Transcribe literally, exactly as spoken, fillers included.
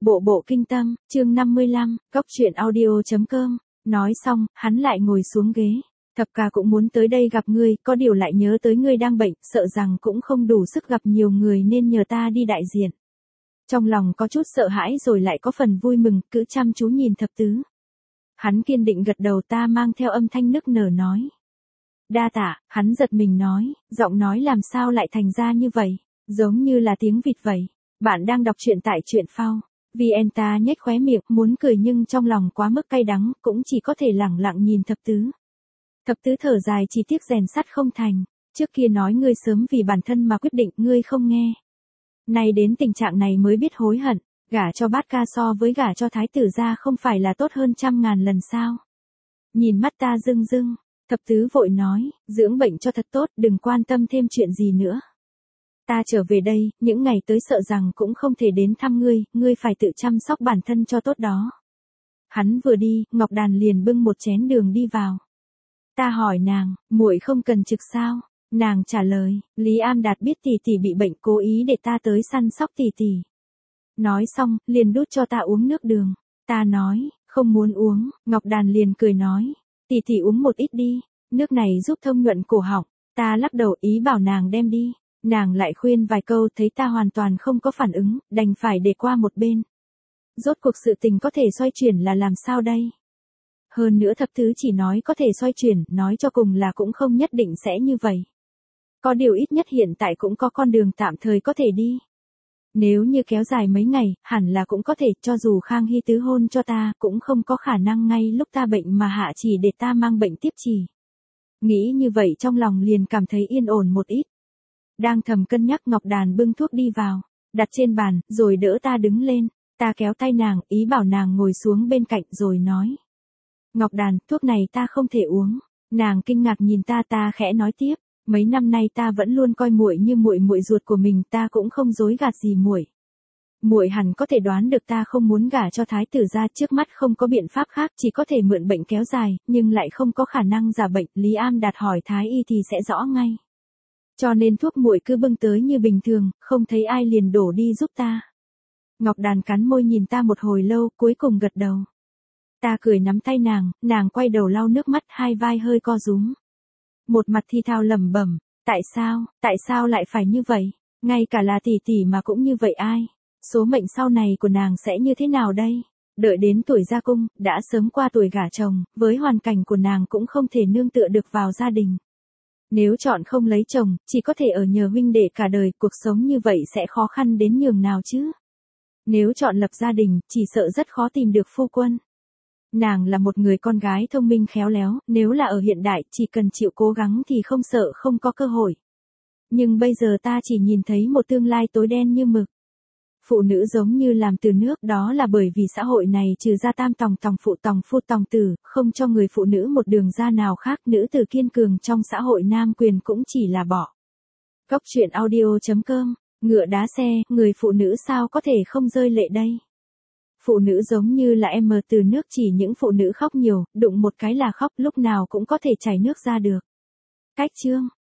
Bộ bộ kinh tâm, chương năm mươi lăm, góc truyện audio chấm com. Nói xong, hắn lại ngồi xuống ghế. Thập ca cũng muốn tới đây gặp ngươi, có điều lại nhớ tới ngươi đang bệnh, sợ rằng cũng không đủ sức gặp nhiều người nên nhờ ta đi đại diện. Trong lòng có chút sợ hãi rồi lại có phần vui mừng, cứ chăm chú nhìn thập tứ. Hắn kiên định gật đầu, ta mang theo âm thanh nức nở nói. Đa tạ, hắn giật mình nói, giọng nói làm sao lại thành ra như vậy, giống như là tiếng vịt vậy. Bạn đang đọc truyện tại truyện phao. Vienta nhếch khóe miệng, muốn cười nhưng trong lòng quá mức cay đắng, cũng chỉ có thể lẳng lặng nhìn thập tứ. Thập tứ thở dài, chỉ tiếc rèn sắt không thành. Trước kia nói ngươi sớm vì bản thân mà quyết định, ngươi không nghe. Nay đến tình trạng này mới biết hối hận, gả cho bát ca so với gả cho thái tử gia không phải là tốt hơn trăm ngàn lần sao. Nhìn mắt ta rưng rưng, thập tứ vội nói, dưỡng bệnh cho thật tốt, đừng quan tâm thêm chuyện gì nữa. Ta trở về đây, những ngày tới sợ rằng cũng không thể đến thăm ngươi, ngươi phải tự chăm sóc bản thân cho tốt đó. Hắn vừa đi, Ngọc Đàn liền bưng một chén đường đi vào. Ta hỏi nàng, muội không cần trực sao? Nàng trả lời, Lý Am Đạt biết tỷ tỷ bị bệnh, cố ý để ta tới săn sóc tỷ tỷ. Nói xong, liền đút cho ta uống nước đường. Ta nói, không muốn uống, Ngọc Đàn liền cười nói, tỷ tỷ uống một ít đi, nước này giúp thông nhuận cổ họng. Ta lắc đầu ý bảo nàng đem đi. Nàng lại khuyên vài câu, thấy ta hoàn toàn không có phản ứng, đành phải để qua một bên. Rốt cuộc sự tình có thể xoay chuyển là làm sao đây? Hơn nữa thập tứ chỉ nói có thể xoay chuyển, nói cho cùng là cũng không nhất định sẽ như vậy. Có điều ít nhất hiện tại cũng có con đường tạm thời có thể đi. Nếu như kéo dài mấy ngày, hẳn là cũng có thể, cho dù Khang Hy tứ hôn cho ta, cũng không có khả năng ngay lúc ta bệnh mà hạ chỉ để ta mang bệnh tiếp chỉ. Nghĩ như vậy trong lòng liền cảm thấy yên ổn một ít. Đang thầm cân nhắc, Ngọc Đàn bưng thuốc đi vào, đặt trên bàn, rồi đỡ ta đứng lên. Ta kéo tay nàng, ý bảo nàng ngồi xuống bên cạnh rồi nói. Ngọc Đàn, thuốc này ta không thể uống. Nàng kinh ngạc nhìn ta, ta khẽ nói tiếp, mấy năm nay ta vẫn luôn coi muội như muội muội ruột của mình, ta cũng không dối gạt gì muội. Muội hẳn có thể đoán được ta không muốn gả cho thái tử gia, trước mắt không có biện pháp khác, chỉ có thể mượn bệnh kéo dài, nhưng lại không có khả năng giả bệnh. Lý Am Đạt hỏi thái y thì sẽ rõ ngay. Cho nên thuốc muội cứ bưng tới như bình thường, không thấy ai liền đổ đi giúp ta. Ngọc Đàn cắn môi nhìn ta một hồi lâu, cuối cùng gật đầu. Ta cười nắm tay nàng, nàng quay đầu lau nước mắt, hai vai hơi co rúm. Một mặt thi thao lẩm bẩm, tại sao, tại sao lại phải như vậy? Ngay cả là tỷ tỷ mà cũng như vậy ai? Số mệnh sau này của nàng sẽ như thế nào đây? Đợi đến tuổi ra cung, đã sớm qua tuổi gả chồng, với hoàn cảnh của nàng cũng không thể nương tựa được vào gia đình. Nếu chọn không lấy chồng, chỉ có thể ở nhờ huynh đệ cả đời, cuộc sống như vậy sẽ khó khăn đến nhường nào chứ? Nếu chọn lập gia đình, chỉ sợ rất khó tìm được phu quân. Nàng là một người con gái thông minh khéo léo, nếu là ở hiện đại, chỉ cần chịu cố gắng thì không sợ không có cơ hội. Nhưng bây giờ ta chỉ nhìn thấy một tương lai tối đen như mực. Phụ nữ giống như làm từ nước, đó là bởi vì xã hội này trừ ra tam tòng tòng phụ tòng phu tòng tử, không cho người phụ nữ một đường ra nào khác, nữ tử kiên cường trong xã hội nam quyền cũng chỉ là bỏ. Góc truyện audio chấm com, ngựa đá xe, người phụ nữ sao có thể không rơi lệ đây? Phụ nữ giống như là em mờ từ nước, chỉ những phụ nữ khóc nhiều, đụng một cái là khóc, lúc nào cũng có thể chảy nước ra được. Cách chương